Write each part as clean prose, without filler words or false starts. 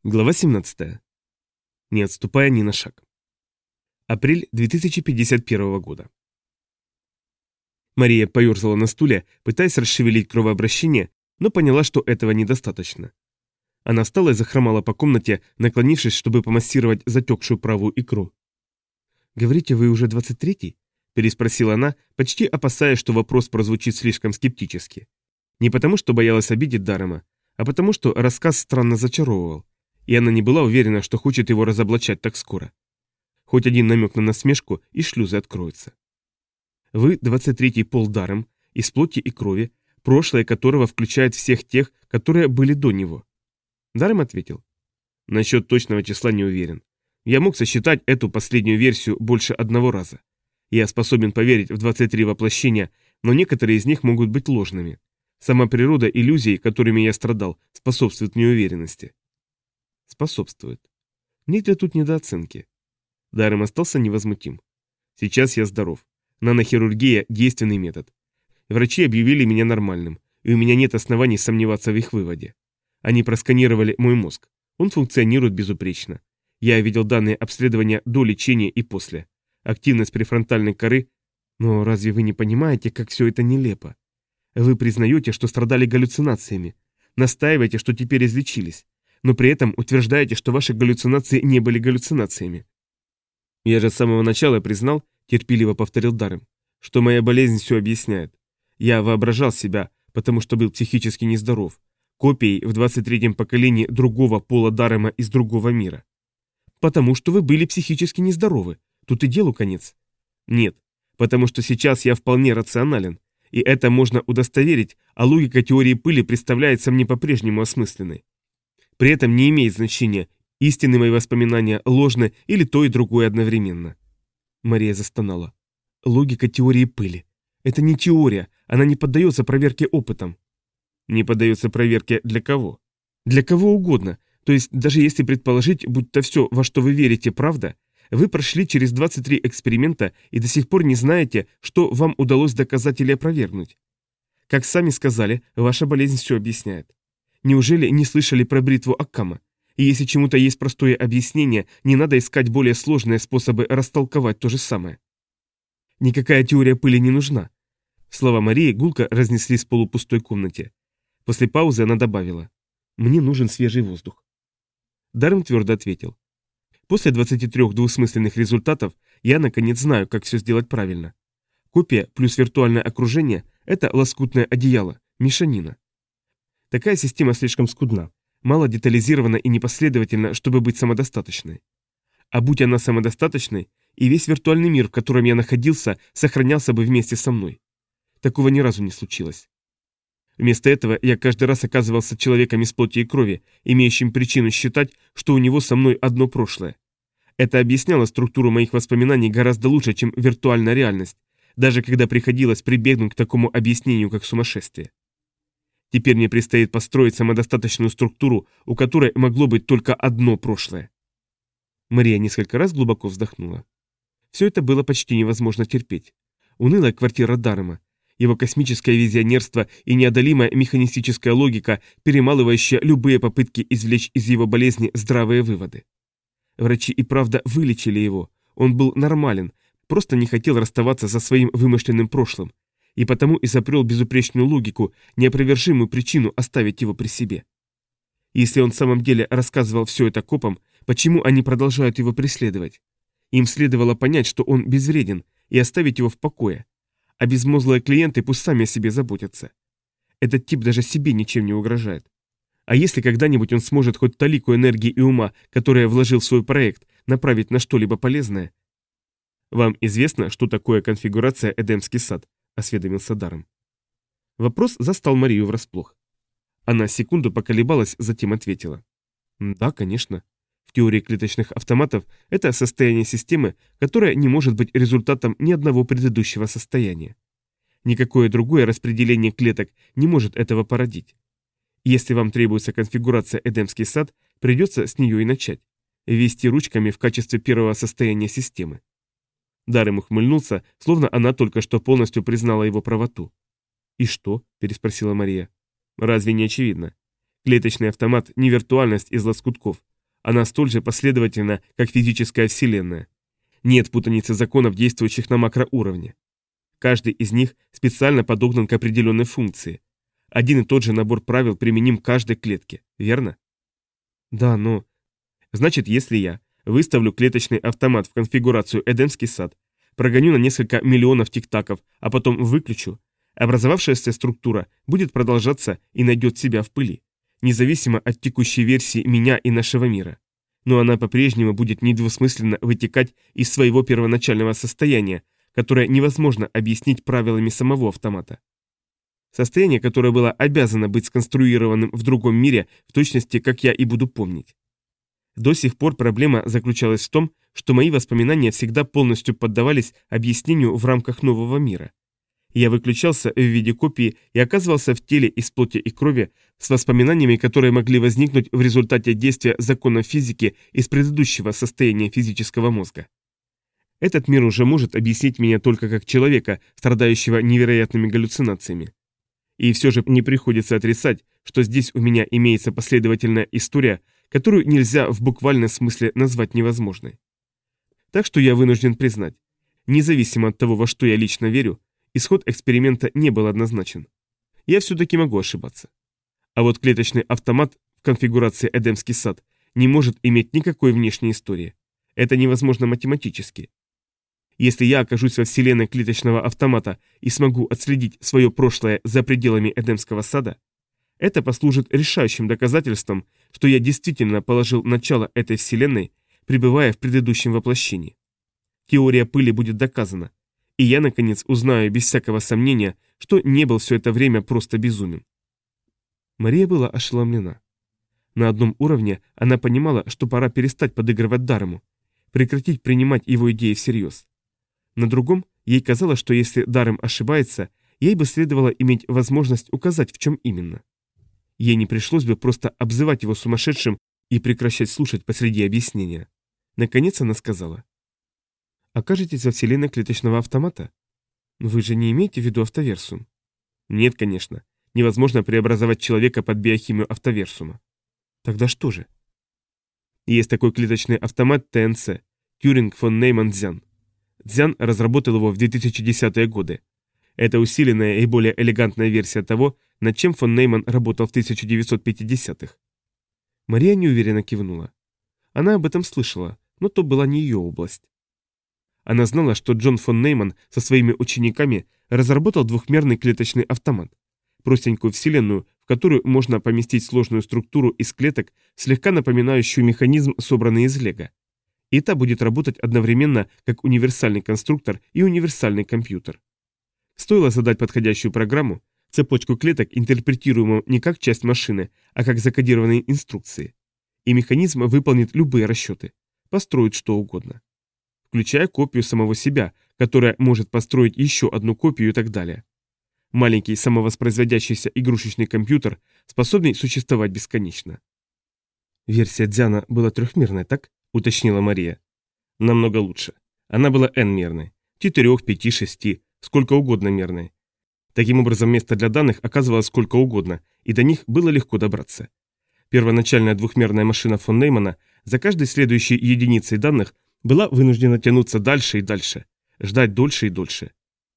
Глава 17. Не отступая ни на шаг. Апрель 2051 года. Мария поерзала на стуле, пытаясь расшевелить кровообращение, но поняла, что этого недостаточно. Она встала и захромала по комнате, наклонившись, чтобы помассировать затекшую правую икру. «Говорите, вы уже 23-й?» – переспросила она, почти опасаясь, что вопрос прозвучит слишком скептически. Не потому, что боялась обидеть Даррема, а потому, что рассказ странно зачаровывал. И она не была уверена, что хочет его разоблачать так скоро. Хоть один намек на насмешку, и шлюзы откроются. Вы 23-й Пол Даррем, из плоти и крови, прошлое которого включает всех тех, которые были до него. Даррем ответил. Насчет точного числа не уверен. Я мог сосчитать эту последнюю версию больше одного раза. Я способен поверить в 23 воплощения, но некоторые из них могут быть ложными. Сама природа иллюзий, которыми я страдал, способствует неуверенности. Способствует. Нет ли тут недооценки? Даррем остался невозмутим. Сейчас я здоров. Нанохирургия – действенный метод. Врачи объявили меня нормальным, и у меня нет оснований сомневаться в их выводе. Они просканировали мой мозг. Он функционирует безупречно. Я видел данные обследования до лечения и после. Активность префронтальной коры. Но разве вы не понимаете, как все это нелепо? Вы признаете, что страдали галлюцинациями. Настаиваете, что теперь излечились. Но при этом утверждаете, что ваши галлюцинации не были галлюцинациями. Я же с самого начала признал, терпеливо повторил Даррем, что моя болезнь все объясняет. Я воображал себя, потому что был психически нездоров, копией в 23-м поколении другого Пола Даррема из другого мира. Потому что вы были психически нездоровы. Тут и делу конец. Нет, потому что сейчас я вполне рационален, и это можно удостоверить, а логика теории пыли представляется мне по-прежнему осмысленной. При этом не имеет значения, истинны мои воспоминания, ложны или то и другое одновременно. Мария застонала. Логика теории пыли. Это не теория, она не поддается проверке опытом. Не поддается проверке для кого? Для кого угодно. То есть даже если предположить, будто все, во что вы верите, правда, вы прошли через 23 эксперимента и до сих пор не знаете, что вам удалось доказать или опровергнуть. Как сами сказали, ваша болезнь все объясняет. Неужели не слышали про бритву Аккама? И если чему-то есть простое объяснение, не надо искать более сложные способы растолковать то же самое. Никакая теория пыли не нужна. Слова Марии гулко разнеслись в полупустой комнате. После паузы она добавила. Мне нужен свежий воздух. Даррем твердо ответил. После 23 двусмысленных результатов я наконец знаю, как все сделать правильно. Копия плюс виртуальное окружение – это лоскутное одеяло, мешанина. Такая система слишком скудна, мало детализирована и непоследовательна, чтобы быть самодостаточной. А будь она самодостаточной, и весь виртуальный мир, в котором я находился, сохранялся бы вместе со мной. Такого ни разу не случилось. Вместо этого я каждый раз оказывался человеком из плоти и крови, имеющим причину считать, что у него со мной одно прошлое. Это объясняло структуру моих воспоминаний гораздо лучше, чем виртуальная реальность, даже когда приходилось прибегнуть к такому объяснению, как сумасшествие. Теперь мне предстоит построить самодостаточную структуру, у которой могло быть только одно прошлое. Мария несколько раз глубоко вздохнула. Все это было почти невозможно терпеть. Унылая квартира Даррема, его космическое визионерство и неодолимая механистическая логика, перемалывающая любые попытки извлечь из его болезни здравые выводы. Врачи и правда вылечили его, он был нормален, просто не хотел расставаться со своим вымышленным прошлым, и потому изобрел безупречную логику, неопровержимую причину оставить его при себе. Если он в самом деле рассказывал все это копам, почему они продолжают его преследовать? Им следовало понять, что он безвреден, и оставить его в покое. А безмозглые клиенты пусть сами о себе заботятся. Этот тип даже себе ничем не угрожает. А если когда-нибудь он сможет хоть талику энергии и ума, которые вложил в свой проект, направить на что-либо полезное? Вам известно, что такое конфигурация Эдемский сад? Осведомился Даррем. Вопрос застал Марию врасплох. Она секунду поколебалась, затем ответила. Да, конечно. В теории клеточных автоматов это состояние системы, которое не может быть результатом ни одного предыдущего состояния. Никакое другое распределение клеток не может этого породить. Если вам требуется конфигурация Эдемский сад, придется с нее и начать. Ввести ручками в качестве первого состояния системы. Даррем ухмыльнулся, словно она только что полностью признала его правоту. «И что?» – переспросила Мария. «Разве не очевидно? Клеточный автомат – не виртуальность из лоскутков, она столь же последовательна, как физическая вселенная. Нет путаницы законов, действующих на макроуровне. Каждый из них специально подогнан к определенной функции. Один и тот же набор правил применим к каждой клетке, верно? Да, но... Значит, если я выставлю клеточный автомат в конфигурацию Эдемский сад, прогоню на несколько миллионов тик-таков, а потом выключу, образовавшаяся структура будет продолжаться и найдет себя в пыли, независимо от текущей версии меня и нашего мира. Но она по-прежнему будет недвусмысленно вытекать из своего первоначального состояния, которое невозможно объяснить правилами самого автомата. Состояние, которое было обязано быть сконструированным в другом мире в точности, как я и буду помнить. До сих пор проблема заключалась в том, что мои воспоминания всегда полностью поддавались объяснению в рамках нового мира. Я выключался в виде копии и оказывался в теле из плоти и крови с воспоминаниями, которые могли возникнуть в результате действия законов физики из предыдущего состояния физического мозга. Этот мир уже может объяснить меня только как человека, страдающего невероятными галлюцинациями. И все же не приходится отрицать, что здесь у меня имеется последовательная история, которую нельзя в буквальном смысле назвать невозможной. Так что я вынужден признать, независимо от того, во что я лично верю, исход эксперимента не был однозначен. Я все-таки могу ошибаться. А вот клеточный автомат в конфигурации Эдемский сад не может иметь никакой внешней истории. Это невозможно математически. Если я окажусь во вселенной клеточного автомата и смогу отследить свое прошлое за пределами Эдемского сада, это послужит решающим доказательством, что я действительно положил начало этой вселенной, пребывая в предыдущем воплощении. Теория пыли будет доказана, и я, наконец, узнаю без всякого сомнения, что не был все это время просто безумен. Мария была ошеломлена. На одном уровне она понимала, что пора перестать подыгрывать Дарему, прекратить принимать его идеи всерьез. На другом ей казалось, что если Дарем ошибается, ей бы следовало иметь возможность указать, в чем именно. Ей не пришлось бы просто обзывать его сумасшедшим и прекращать слушать посреди объяснения. Наконец она сказала: «Окажетесь во вселенной клеточного автомата? Вы же не имеете в виду автоверсум?» «Нет, конечно. Невозможно преобразовать человека под биохимию автоверсума». «Тогда что же?» Есть такой клеточный автомат ТНЦ, Тьюринг фон Нейман Дзян. Дзян разработал его в 2010-е годы. Это усиленная и более элегантная версия того, над чем фон Нейман работал в 1950-х. Мария неуверенно кивнула. Она об этом слышала, но то была не ее область. Она знала, что Джон фон Нейман со своими учениками разработал двухмерный клеточный автомат, простенькую вселенную, в которую можно поместить сложную структуру из клеток, слегка напоминающую механизм, собранный из лего. И та будет работать одновременно как универсальный конструктор и универсальный компьютер. Стоило задать подходящую программу, цепочку клеток, интерпретируемую не как часть машины, а как закодированные инструкции. И механизм выполнит любые расчеты, построит что угодно. Включая копию самого себя, которая может построить еще одну копию и так далее. Маленький самовоспроизводящийся игрушечный компьютер, способный существовать бесконечно. «Версия Дзяна была трехмерной, так?» — уточнила Мария. «Намного лучше. Она была n-мерной. 4, 5, 6, сколько угодно мерной. Таким образом, место для данных оказывалось сколько угодно, и до них было легко добраться. Первоначальная двухмерная машина фон Неймана за каждой следующей единицей данных была вынуждена тянуться дальше и дальше, ждать дольше и дольше.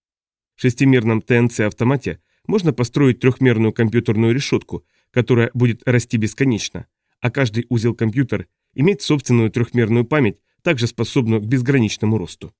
В шестимерном ТНЦ-автомате можно построить трехмерную компьютерную решетку, которая будет расти бесконечно, а каждый узел-компьютер иметь собственную трехмерную память, также способную к безграничному росту.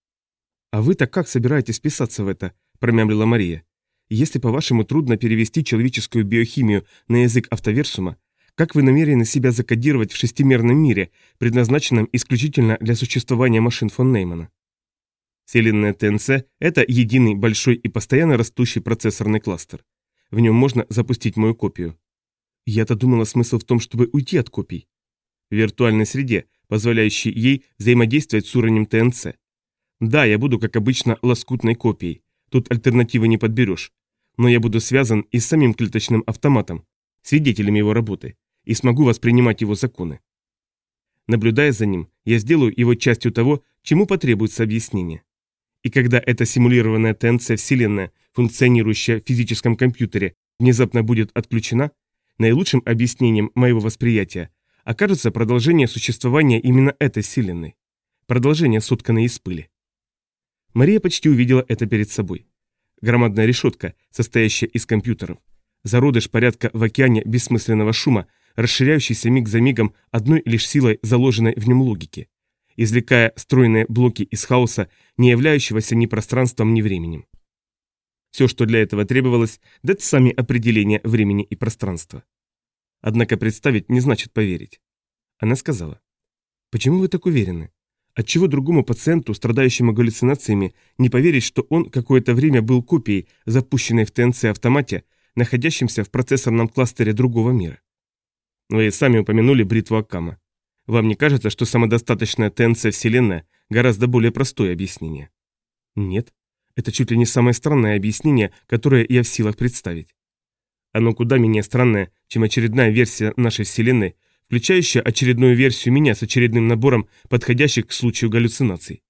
«А вы-то как собираетесь вписаться в это?» – промямлила Мария. «Если, по-вашему, трудно перевести человеческую биохимию на язык автоверсума, как вы намерены себя закодировать в шестимерном мире, предназначенном исключительно для существования машин фон Неймана?» Вселенная ТНЦ – это единый, большой и постоянно растущий процессорный кластер. В нем можно запустить мою копию. Я-то думала, смысл в том, чтобы уйти от копий. В виртуальной среде, позволяющей ей взаимодействовать с уровнем ТНЦ. Да, я буду, как обычно, лоскутной копией. Тут альтернативы не подберешь. Но я буду связан и с самим клеточным автоматом, свидетелем его работы, и смогу воспринимать его законы. Наблюдая за ним, я сделаю его частью того, чему потребуется объяснение. И когда эта симулированная ТНЦ-вселенная, функционирующая в физическом компьютере, внезапно будет отключена, наилучшим объяснением моего восприятия окажется продолжение существования именно этой вселенной. Продолжение, сотканное из пыли. Мария почти увидела это перед собой. Громадная решетка, состоящая из компьютеров. Зародыш порядка в океане бессмысленного шума, расширяющийся миг за мигом одной лишь силой заложенной в нем логики, извлекая стройные блоки из хаоса, не являющегося ни пространством, ни временем. Все, что для этого требовалось, дать сами определения времени и пространства. Однако представить не значит поверить. Она сказала: «Почему вы так уверены? Отчего другому пациенту, страдающему галлюцинациями, не поверить, что он какое-то время был копией, запущенной в ТНЦ-автомате, находящимся в процессорном кластере другого мира? Вы сами упомянули бритву Аккама. Вам не кажется, что самодостаточная ТНЦ-вселенная гораздо более простое объяснение?» «Нет. Это чуть ли не самое странное объяснение, которое я в силах представить. Оно куда менее странное, чем очередная версия нашей вселенной, включающая очередную версию меня с очередным набором подходящих к случаю галлюцинаций.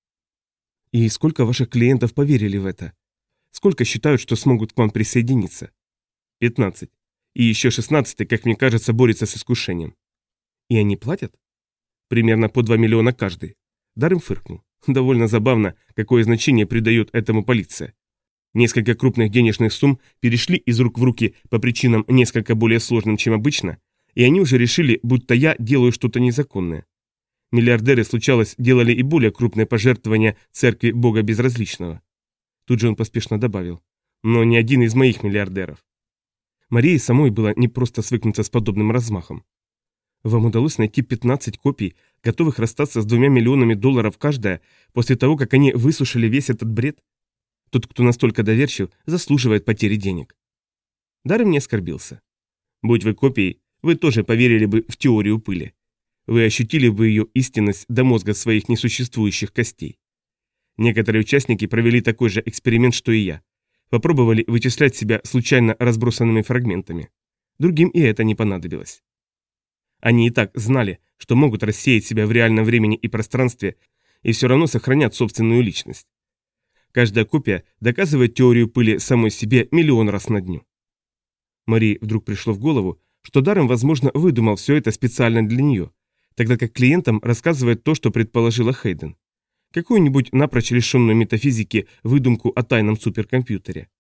И сколько ваших клиентов поверили в это? Сколько считают, что смогут к вам присоединиться? 15. И еще 16, как мне кажется, борется с искушением. И они платят? Примерно по 2 миллиона каждый. Даррем фыркнул. Довольно забавно, какое значение придает этому полиция. Несколько крупных денежных сумм перешли из рук в руки по причинам несколько более сложным, чем обычно, и они уже решили, будто я делаю что-то незаконное. Миллиардеры, случалось, делали и более крупные пожертвования церкви Бога Безразличного. Тут же он поспешно добавил: но ни один из моих миллиардеров. Марии самой было не просто свыкнуться с подобным размахом. Вам удалось найти 15 копий, готовых расстаться с $2 миллионами каждая, после того, как они высушили весь этот бред? Тот, кто настолько доверчив, заслуживает потери денег. Даррем не оскорбился. Будь вы копией, вы тоже поверили бы в теорию пыли. Вы ощутили бы ее истинность до мозга своих несуществующих костей. Некоторые участники провели такой же эксперимент, что и я. Попробовали вычислять себя случайно разбросанными фрагментами. Другим и это не понадобилось. Они и так знали, что могут рассеять себя в реальном времени и пространстве, и все равно сохранят собственную личность. Каждая копия доказывает теорию пыли самой себе миллион раз на дню. Марии вдруг пришло в голову, что Даррем, возможно, выдумал все это специально для нее, тогда как клиентам рассказывает то, что предположила Хейден. Какую-нибудь напрочь лишенную метафизики выдумку о тайном суперкомпьютере.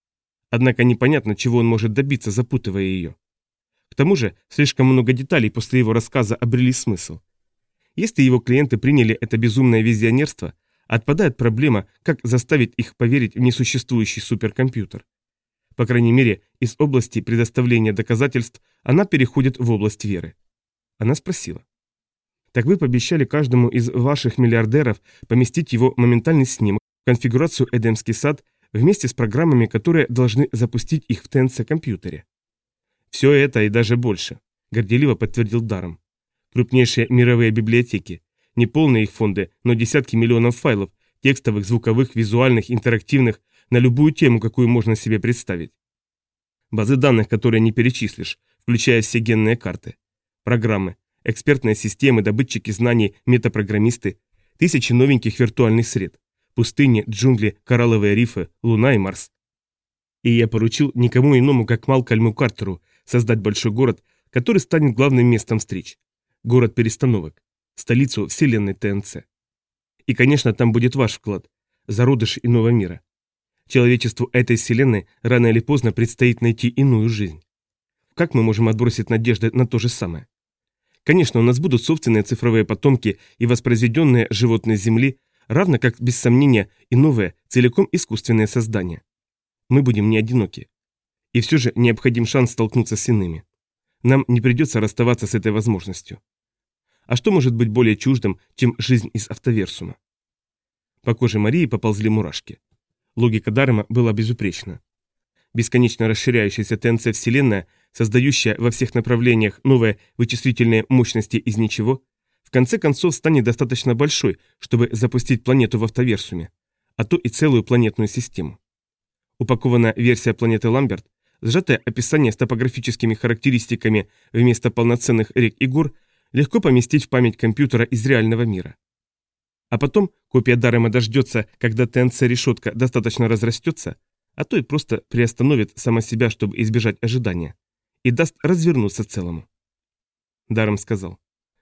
Однако непонятно, чего он может добиться, запутывая ее. К тому же, слишком много деталей после его рассказа обрели смысл. Если его клиенты приняли это безумное визионерство, отпадает проблема, как заставить их поверить в несуществующий суперкомпьютер. По крайней мере, из области предоставления доказательств она переходит в область веры. Она спросила: «Так вы пообещали каждому из ваших миллиардеров поместить его моментальный снимок в конфигурацию Эдемский сад вместе с программами, которые должны запустить их в ТНЦ-компьютере?» «Все это и даже больше», — горделиво подтвердил Даррем. «Крупнейшие мировые библиотеки, неполные их фонды, но десятки миллионов файлов, текстовых, звуковых, визуальных, интерактивных, на любую тему, какую можно себе представить. Базы данных, которые не перечислишь, включая все генные карты. Программы, экспертные системы, добытчики знаний, метапрограммисты, тысячи новеньких виртуальных сред, пустыни, джунгли, коралловые рифы, Луна и Марс. И я поручил никому иному, как Малкольму Картеру, создать большой город, который станет главным местом встреч. Город перестановок. Столицу вселенной ТНЦ. И, конечно, там будет ваш вклад. Зародыш иного мира. Человечеству этой вселенной рано или поздно предстоит найти иную жизнь. Как мы можем отбросить надежды на то же самое? Конечно, у нас будут собственные цифровые потомки и воспроизведенные животные Земли, равно как, без сомнения, и новые, целиком искусственные создания. Мы будем не одиноки. И все же необходим шанс столкнуться с иными. Нам не придется расставаться с этой возможностью. А что может быть более чуждым, чем жизнь из автоверсума? По коже Марии поползли мурашки. Логика Даррема была безупречна. Бесконечно расширяющаяся ТНЦ-вселенная, создающая во всех направлениях новые вычислительные мощности из ничего, в конце концов станет достаточно большой, чтобы запустить планету в автоверсуме, а то и целую планетную систему. Упакованная версия планеты Ламберт, сжатое описание с топографическими характеристиками вместо полноценных рек и гор, легко поместить в память компьютера из реального мира. А потом копия Даррема дождется, когда ТНЦ-решетка достаточно разрастется, а то и просто приостановит сама себя, чтобы избежать ожидания, и даст развернуться целому. Даррем сказал: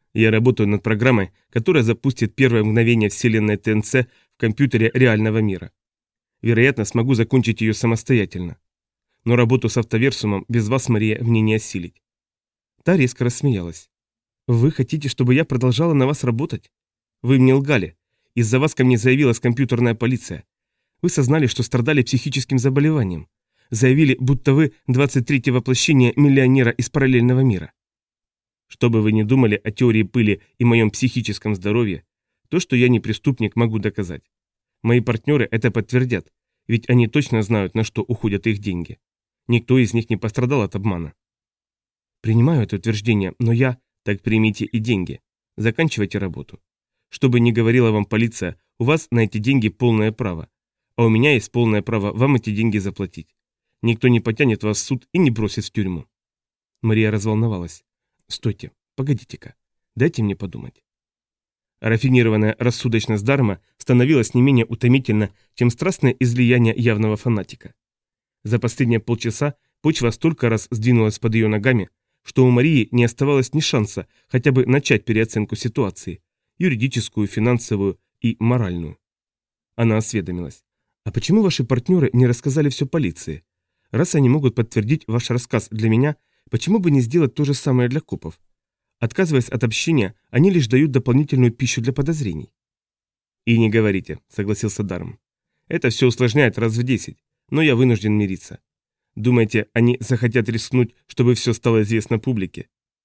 Я работаю над программой, которая запустит первое мгновение вселенной ТНЦ в компьютере реального мира. Вероятно, смогу закончить ее самостоятельно. Но работу с автоверсумом без вас, Мария, мне не осилить. Та резко рассмеялась. Вы хотите, чтобы я продолжала на вас работать? Вы мне лгали. Из-за вас ко мне заявилась компьютерная полиция. Вы сознали, что страдали психическим заболеванием. Заявили, будто вы 23-е воплощение миллионера из параллельного мира. Что бы вы ни думали о теории пыли и моем психическом здоровье, то, что я не преступник, могу доказать. Мои партнеры это подтвердят, ведь они точно знают, на что уходят их деньги. Никто из них не пострадал от обмана. Принимаю это утверждение, но я... Так примите и деньги. Заканчивайте работу. Что бы ни говорила вам полиция, у вас на эти деньги полное право. А у меня есть полное право вам эти деньги заплатить. Никто не потянет вас в суд и не бросит в тюрьму. Мария разволновалась. Стойте, погодите-ка. Дайте мне подумать. Рафинированная рассудочность Дарма становилась не менее утомительна, чем страстное излияние явного фанатика. За последние полчаса почва столько раз сдвинулась под ее ногами, что у Марии не оставалось ни шанса хотя бы начать переоценку ситуации, юридическую, финансовую и моральную. Она осведомилась. А почему ваши партнеры не рассказали все полиции? Раз они могут подтвердить ваш рассказ для меня, почему бы не сделать то же самое для копов? Отказываясь от общения, они лишь дают дополнительную пищу для подозрений. «И не говорите», — согласился Дарм. «Это все усложняет раз в 10, но я вынужден мириться. Думаете, они захотят рискнуть, чтобы все стало известно публике?»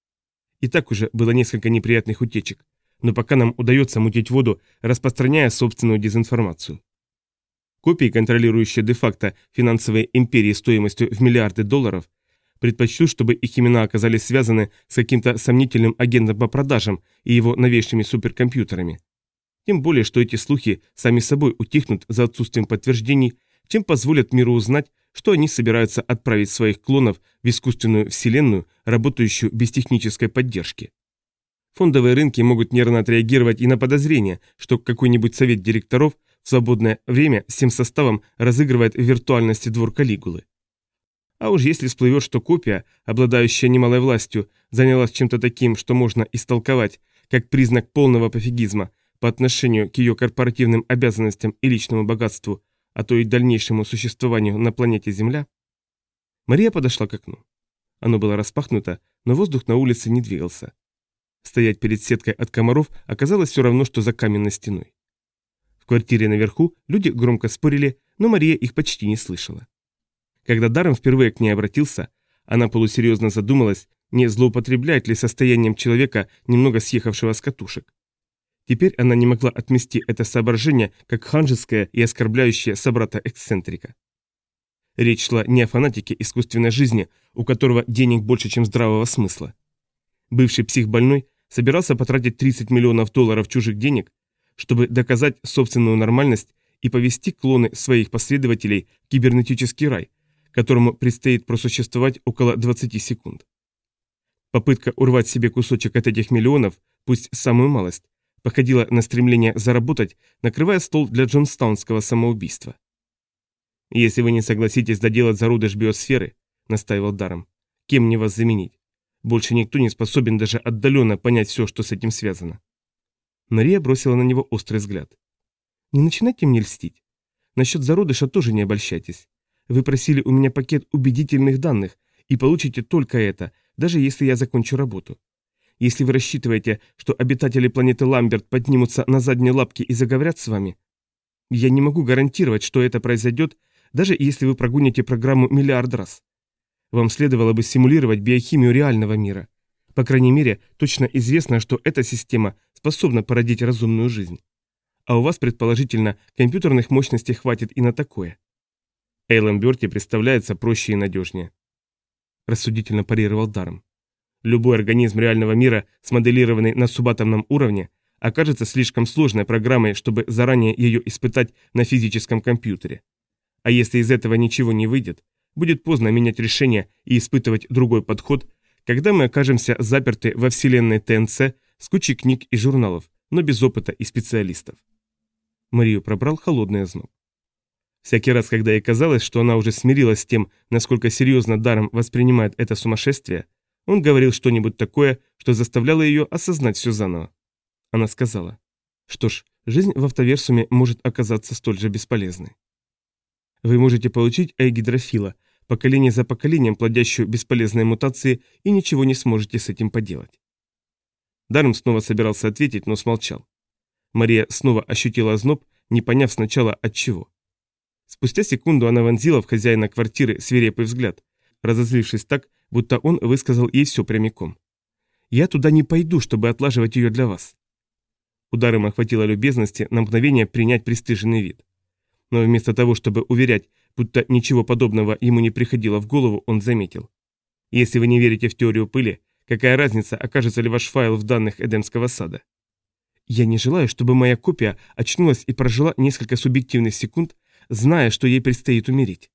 И так уже было несколько неприятных утечек, но пока нам удается мутить воду, распространяя собственную дезинформацию. Копии, контролирующие де-факто финансовые империи стоимостью в миллиарды долларов, предпочтут, чтобы их имена оказались связаны с каким-то сомнительным агентом по продажам и его новейшими суперкомпьютерами. Тем более, что эти слухи сами собой утихнут за отсутствием подтверждений, чем позволят миру узнать, что они собираются отправить своих клонов в искусственную вселенную, работающую без технической поддержки. Фондовые рынки могут нервно отреагировать и на подозрение, что какой-нибудь совет директоров в свободное время всем составом разыгрывает в виртуальности двор Калигулы. А уж если всплывет, что копия, обладающая немалой властью, занялась чем-то таким, что можно истолковать как признак полного пофигизма по отношению к ее корпоративным обязанностям и личному богатству, а то и дальнейшему существованию на планете Земля. Мария подошла к окну. Оно было распахнуто, но воздух на улице не двигался. Стоять перед сеткой от комаров оказалось все равно, что за каменной стеной. В квартире наверху люди громко спорили, но Мария их почти не слышала. Когда Даррен впервые к ней обратился, она полусерьезно задумалась, не злоупотребляет ли состоянием человека, немного съехавшего с катушек. Теперь она не могла отмести это соображение как ханжеское и оскорбляющее собрата-эксцентрика. Речь шла не о фанатике искусственной жизни, у которого денег больше, чем здравого смысла. Бывший психбольной собирался потратить 30 миллионов долларов чужих денег, чтобы доказать собственную нормальность и повести клоны своих последователей в кибернетический рай, которому предстоит просуществовать около 20 секунд. Попытка урвать себе кусочек от этих миллионов, пусть самую малость, походила на стремление заработать, накрывая стол для джонстаунского самоубийства. «Если вы не согласитесь доделать зародыш биосферы», — настаивал Даррем, — «кем мне вас заменить? Больше никто не способен даже отдаленно понять все, что с этим связано». Мария бросила на него острый взгляд. «Не начинайте мне льстить. Насчет зародыша тоже не обольщайтесь. Вы просили у меня пакет убедительных данных, и получите только это, даже если я закончу работу. Если вы рассчитываете, что обитатели планеты Ламберт поднимутся на задние лапки и заговорят с вами, я не могу гарантировать, что это произойдет, даже если вы прогоните программу миллиард раз. Вам следовало бы симулировать биохимию реального мира. По крайней мере, точно известно, что эта система способна породить разумную жизнь. А у вас, предположительно, компьютерных мощностей хватит и на такое. Эйлон Берти представляется проще и надежнее. Рассудительно парировал Даррем. Любой организм реального мира, смоделированный на субатомном уровне, окажется слишком сложной программой, чтобы заранее ее испытать на физическом компьютере. А если из этого ничего не выйдет, будет поздно менять решение и испытывать другой подход, когда мы окажемся заперты во вселенной ТНЦ с кучей книг и журналов, но без опыта и специалистов. Марию пробрал холодный озноб. Всякий раз, когда ей казалось, что она уже смирилась с тем, насколько серьезно Даррем воспринимает это сумасшествие, Он говорил что-нибудь такое, что заставляло ее осознать все заново. Она сказала: «Что ж, жизнь в автоверсуме может оказаться столь же бесполезной. Вы можете получить эйгидрофила, поколение за поколением плодящую бесполезные мутации, и ничего не сможете с этим поделать». Даррен снова собирался ответить, но смолчал. Мария снова ощутила озноб, не поняв сначала от чего. Спустя секунду она вонзила в хозяина квартиры свирепый взгляд, разозлившись так, будто он высказал ей все прямиком. «Я туда не пойду, чтобы отлаживать ее для вас». Ударом охватило любезности на мгновение принять пристыженный вид. Но вместо того, чтобы уверять, будто ничего подобного ему не приходило в голову, он заметил: «Если вы не верите в теорию пыли, какая разница, окажется ли ваш файл в данных Эдемского сада?» «Я не желаю, чтобы моя копия очнулась и прожила несколько субъективных секунд, зная, что ей предстоит умереть».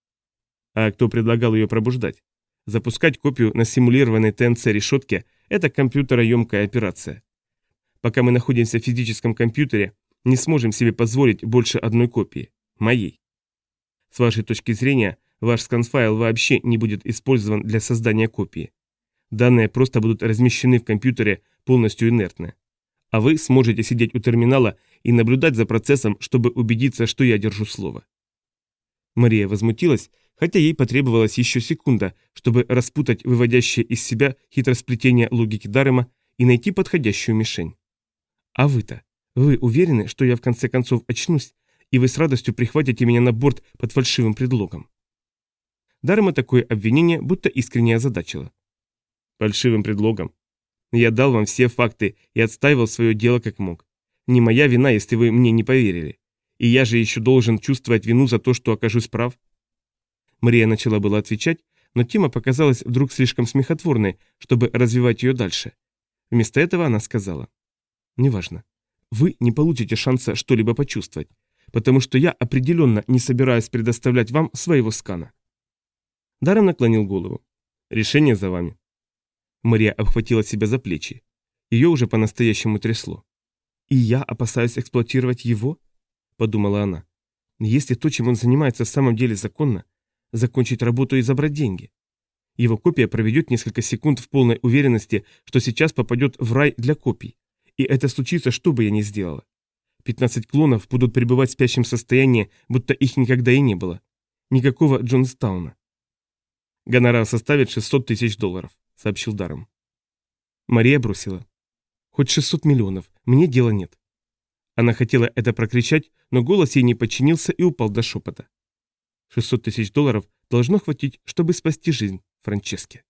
«А кто предлагал ее пробуждать? Запускать копию на симулированной ТНЦ-решетке – это компьютероемкая операция. Пока мы находимся в физическом компьютере, не сможем себе позволить больше одной копии. Моей. С вашей точки зрения, ваш скан-файл вообще не будет использован для создания копии. Данные просто будут размещены в компьютере полностью инертные. А вы сможете сидеть у терминала и наблюдать за процессом, чтобы убедиться, что я держу слово». Мария возмутилась, хотя ей потребовалась еще секунда, чтобы распутать выводящее из себя хитросплетение логики Даррема и найти подходящую мишень. «А вы-то? Вы уверены, что я в конце концов очнусь, и вы с радостью прихватите меня на борт под фальшивым предлогом?» Даррема такое обвинение будто искренне озадачило. «Фальшивым предлогом? Я дал вам все факты и отстаивал свое дело как мог. Не моя вина, если вы мне не поверили. И я же еще должен чувствовать вину за то, что окажусь прав». Мария начала было отвечать, но тема показалась вдруг слишком смехотворной, чтобы развивать ее дальше. Вместо этого она сказала: «Неважно. Вы не получите шанса что-либо почувствовать, потому что я определенно не собираюсь предоставлять вам своего скана». Даррем наклонил голову. «Решение за вами». Мария обхватила себя за плечи. Ее уже по-настоящему трясло. «И я опасаюсь эксплуатировать его?» – подумала она. «Если то, чем он занимается, в самом деле законно, закончить работу и забрать деньги. Его копия проведет несколько секунд в полной уверенности, что сейчас попадет в рай для копий. И это случится, что бы я ни сделала. 15 клонов будут пребывать в спящем состоянии, будто их никогда и не было. Никакого Джонстауна». «Гонорар составит $600 000, сообщил Даррем. Мария бросила: «Хоть 600 миллионов, мне дела нет». Она хотела это прокричать, но голос ей не подчинился и упал до шепота. $600 000 должно хватить, чтобы спасти жизнь Франческе.